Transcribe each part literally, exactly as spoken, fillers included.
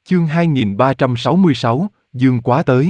Chương hai nghìn ba trăm sáu mươi sáu, Dương Quá tới.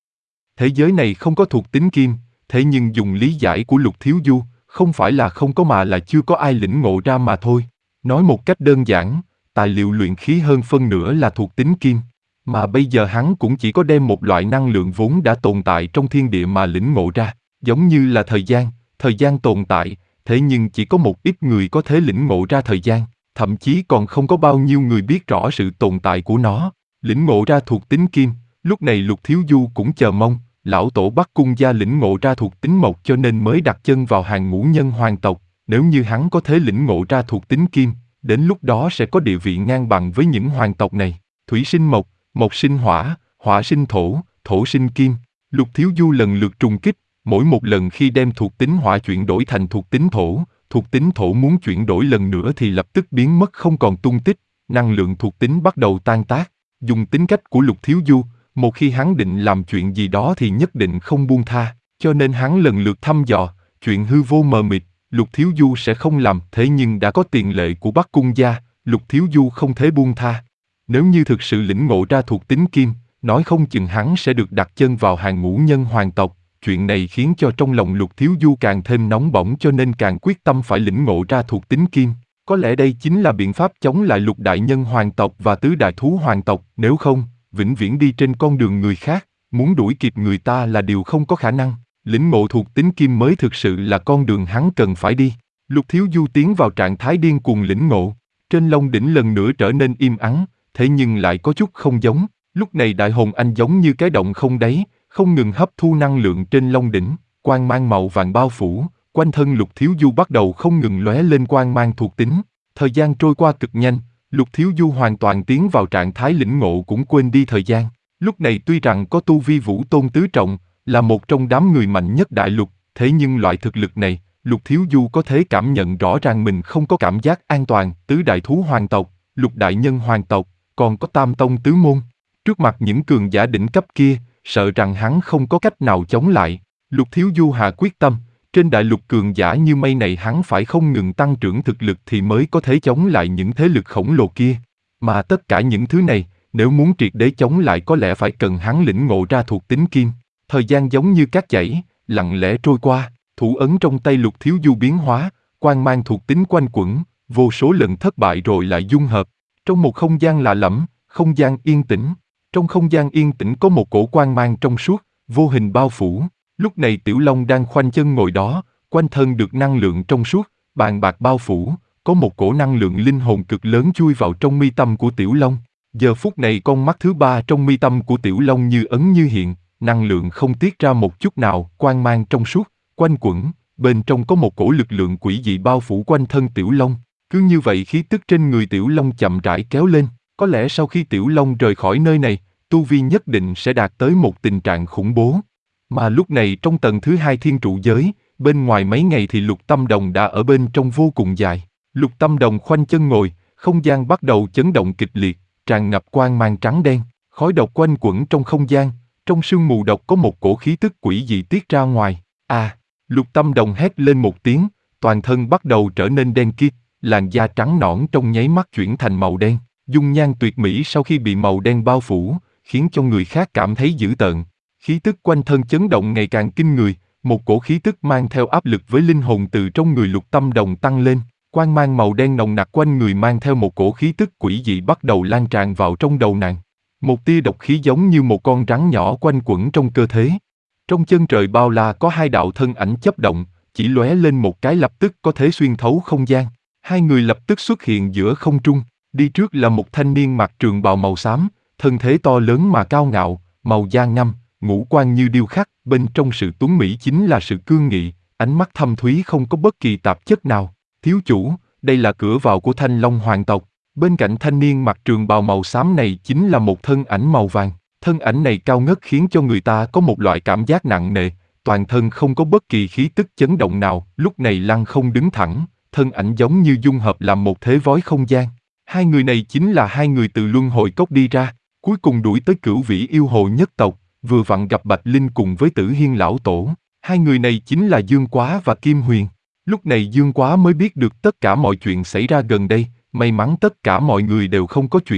Thế giới này không có thuộc tính kim, thế nhưng dùng lý giải của Lục Thiếu Du, không phải là không có mà là chưa có ai lĩnh ngộ ra mà thôi. Nói một cách đơn giản, tài liệu luyện khí hơn phân nửa là thuộc tính kim, mà bây giờ hắn cũng chỉ có đem một loại năng lượng vốn đã tồn tại trong thiên địa mà lĩnh ngộ ra, giống như là thời gian, thời gian tồn tại, thế nhưng chỉ có một ít người có thể lĩnh ngộ ra thời gian, thậm chí còn không có bao nhiêu người biết rõ sự tồn tại của nó. Lĩnh ngộ ra thuộc tính kim, lúc này Lục Thiếu Du cũng chờ mong, lão tổ Bắc Cung gia lĩnh ngộ ra thuộc tính mộc cho nên mới đặt chân vào hàng ngũ nhân hoàng tộc, nếu như hắn có thể lĩnh ngộ ra thuộc tính kim, đến lúc đó sẽ có địa vị ngang bằng với những hoàng tộc này. Thủy sinh mộc, mộc sinh hỏa, hỏa sinh thổ, thổ sinh kim. Lục Thiếu Du lần lượt trùng kích, mỗi một lần khi đem thuộc tính hỏa chuyển đổi thành thuộc tính thổ, thuộc tính thổ muốn chuyển đổi lần nữa thì lập tức biến mất không còn tung tích, năng lượng thuộc tính bắt đầu tan tác. Dùng tính cách của Lục Thiếu Du, một khi hắn định làm chuyện gì đó thì nhất định không buông tha, cho nên hắn lần lượt thăm dò, chuyện hư vô mờ mịt, Lục Thiếu Du sẽ không làm, thế nhưng đã có tiền lệ của Bắc Cung gia, Lục Thiếu Du không thể buông tha. Nếu như thực sự lĩnh ngộ ra thuộc tính kim, nói không chừng hắn sẽ được đặt chân vào hàng ngũ nhân hoàng tộc, chuyện này khiến cho trong lòng Lục Thiếu Du càng thêm nóng bỏng cho nên càng quyết tâm phải lĩnh ngộ ra thuộc tính kim. Có lẽ đây chính là biện pháp chống lại lục đại nhân hoàng tộc và tứ đại thú hoàng tộc, nếu không, vĩnh viễn đi trên con đường người khác, muốn đuổi kịp người ta là điều không có khả năng. Lĩnh ngộ thuộc tính kim mới thực sự là con đường hắn cần phải đi. Lục Thiếu Du tiến vào trạng thái điên cuồng lĩnh ngộ, trên Long đỉnh lần nữa trở nên im ắng, thế nhưng lại có chút không giống. Lúc này đại hồn anh giống như cái động không đáy, không ngừng hấp thu năng lượng trên Long đỉnh, quang mang màu vàng bao phủ, quanh thân Lục Thiếu Du bắt đầu không ngừng lóe lên quang mang thuộc tính. Thời gian trôi qua cực nhanh, Lục Thiếu Du hoàn toàn tiến vào trạng thái lĩnh ngộ cũng quên đi thời gian. Lúc này tuy rằng có tu vi vũ tôn tứ trọng, là một trong đám người mạnh nhất đại lục, thế nhưng loại thực lực này, Lục Thiếu Du có thể cảm nhận rõ ràng mình không có cảm giác an toàn. Tứ đại thú hoàng tộc, lục đại nhân hoàng tộc, còn có tam tông tứ môn. Trước mặt những cường giả đỉnh cấp kia, sợ rằng hắn không có cách nào chống lại. Lục Thiếu Du hạ quyết tâm, trên đại lục cường giả như mây này hắn phải không ngừng tăng trưởng thực lực thì mới có thể chống lại những thế lực khổng lồ kia. Mà tất cả những thứ này, nếu muốn triệt để chống lại có lẽ phải cần hắn lĩnh ngộ ra thuộc tính kim. Thời gian giống như cát chảy, lặng lẽ trôi qua, thủ ấn trong tay Lục Thiếu Du biến hóa, quang mang thuộc tính quanh quẩn, vô số lần thất bại rồi lại dung hợp. Trong một không gian lạ lẫm, không gian yên tĩnh. Trong không gian yên tĩnh có một cổ quang mang trong suốt, vô hình bao phủ. Lúc này Tiểu Long đang khoanh chân ngồi đó, quanh thân được năng lượng trong suốt, bàn bạc bao phủ, có một cổ năng lượng linh hồn cực lớn chui vào trong mi tâm của Tiểu Long. Giờ phút này con mắt thứ ba trong mi tâm của Tiểu Long như ấn như hiện, năng lượng không tiết ra một chút nào, quang mang trong suốt, quanh quẩn, bên trong có một cổ lực lượng quỷ dị bao phủ quanh thân Tiểu Long. Cứ như vậy khí tức trên người Tiểu Long chậm rãi kéo lên, có lẽ sau khi Tiểu Long rời khỏi nơi này, tu vi nhất định sẽ đạt tới một tình trạng khủng bố. Mà lúc này trong tầng thứ hai thiên trụ giới, bên ngoài mấy ngày thì Lục Tâm Đồng đã ở bên trong vô cùng dài. Lục Tâm Đồng khoanh chân ngồi, không gian bắt đầu chấn động kịch liệt, tràn ngập quang mang trắng đen, khói độc quanh quẩn trong không gian, trong sương mù độc có một cổ khí tức quỷ dị tiết ra ngoài. À, Lục Tâm Đồng hét lên một tiếng, toàn thân bắt đầu trở nên đen kịt, làn da trắng nõn trong nháy mắt chuyển thành màu đen, dung nhan tuyệt mỹ sau khi bị màu đen bao phủ, khiến cho người khác cảm thấy dữ tợn. Khí tức quanh thân chấn động ngày càng kinh người, một cổ khí tức mang theo áp lực với linh hồn từ trong người Lục Tâm Đồng tăng lên, quang mang màu đen nồng nặc quanh người mang theo một cổ khí tức quỷ dị bắt đầu lan tràn vào trong đầu nàng. Một tia độc khí giống như một con rắn nhỏ quanh quẩn trong cơ thể. Trong chân trời bao la có hai đạo thân ảnh chấp động, chỉ lóe lên một cái lập tức có thể xuyên thấu không gian. Hai người lập tức xuất hiện giữa không trung, đi trước là một thanh niên mặc trường bào màu xám, thân thế to lớn mà cao ngạo, màu da ngăm, ngũ quan như điêu khắc, bên trong sự tuấn mỹ chính là sự cương nghị, ánh mắt thâm thúy không có bất kỳ tạp chất nào. Thiếu chủ, đây là cửa vào của Thanh Long hoàng tộc. Bên cạnh thanh niên mặc trường bào màu xám này chính là một thân ảnh màu vàng. Thân ảnh này cao ngất khiến cho người ta có một loại cảm giác nặng nề, toàn thân không có bất kỳ khí tức chấn động nào, lúc này lăng không đứng thẳng, thân ảnh giống như dung hợp làm một thế vói không gian. Hai người này chính là hai người từ luân hồi cốc đi ra, cuối cùng đuổi tới Cửu Vĩ yêu hồ nhất tộc, vừa vặn gặp Bạch Linh cùng với Tử Hiên lão tổ. Hai người này chính là Dương Quá và Kim Huyền. Lúc này Dương Quá mới biết được tất cả mọi chuyện xảy ra gần đây, may mắn tất cả mọi người đều không có chuyện gì,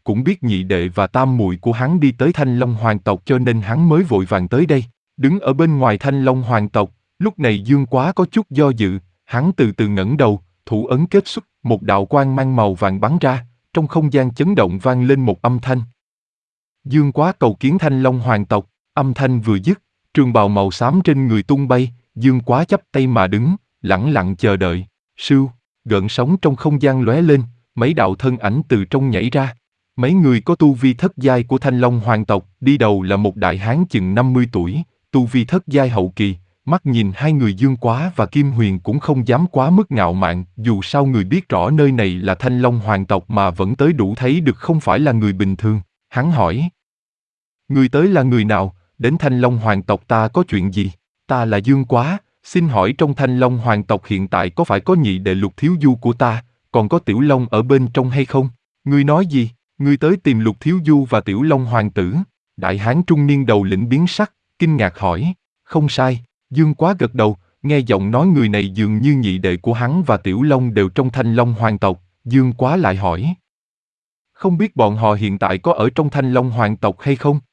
cũng biết nhị đệ và tam muội của hắn đi tới Thanh Long hoàng tộc cho nên hắn mới vội vàng tới đây. Đứng ở bên ngoài Thanh Long hoàng tộc, lúc này Dương Quá có chút do dự, hắn từ từ ngẩng đầu, thủ ấn kết xuất, một đạo quang mang màu vàng bắn ra, trong không gian chấn động vang lên một âm thanh. Dương Quá cầu kiến Thanh Long hoàng tộc, âm thanh vừa dứt, trường bào màu xám trên người tung bay, Dương Quá chắp tay mà đứng, lẳng lặng chờ đợi. Sưu, gợn sóng trong không gian lóe lên, mấy đạo thân ảnh từ trong nhảy ra. Mấy người có tu vi thất giai của Thanh Long hoàng tộc, đi đầu là một đại hán chừng năm mươi tuổi, tu vi thất giai hậu kỳ, mắt nhìn hai người Dương Quá và Kim Huyền cũng không dám quá mức ngạo mạn, dù sao người biết rõ nơi này là Thanh Long hoàng tộc mà vẫn tới đủ thấy được không phải là người bình thường. Hắn hỏi: người tới là người nào, đến Thanh Long hoàng tộc ta có chuyện gì? Ta là Dương Quá, xin hỏi trong Thanh Long hoàng tộc hiện tại có phải có nhị đệ Lục Thiếu Du của ta, còn có Tiểu Long ở bên trong hay không? Ngươi nói gì? Ngươi tới tìm Lục Thiếu Du và Tiểu Long hoàng tử? Đại hán trung niên đầu lĩnh biến sắc, kinh ngạc hỏi. Không sai, Dương Quá gật đầu, nghe giọng nói người này dường như nhị đệ của hắn và Tiểu Long đều trong Thanh Long hoàng tộc. Dương Quá lại hỏi: không biết bọn họ hiện tại có ở trong Thanh Long hoàng tộc hay không?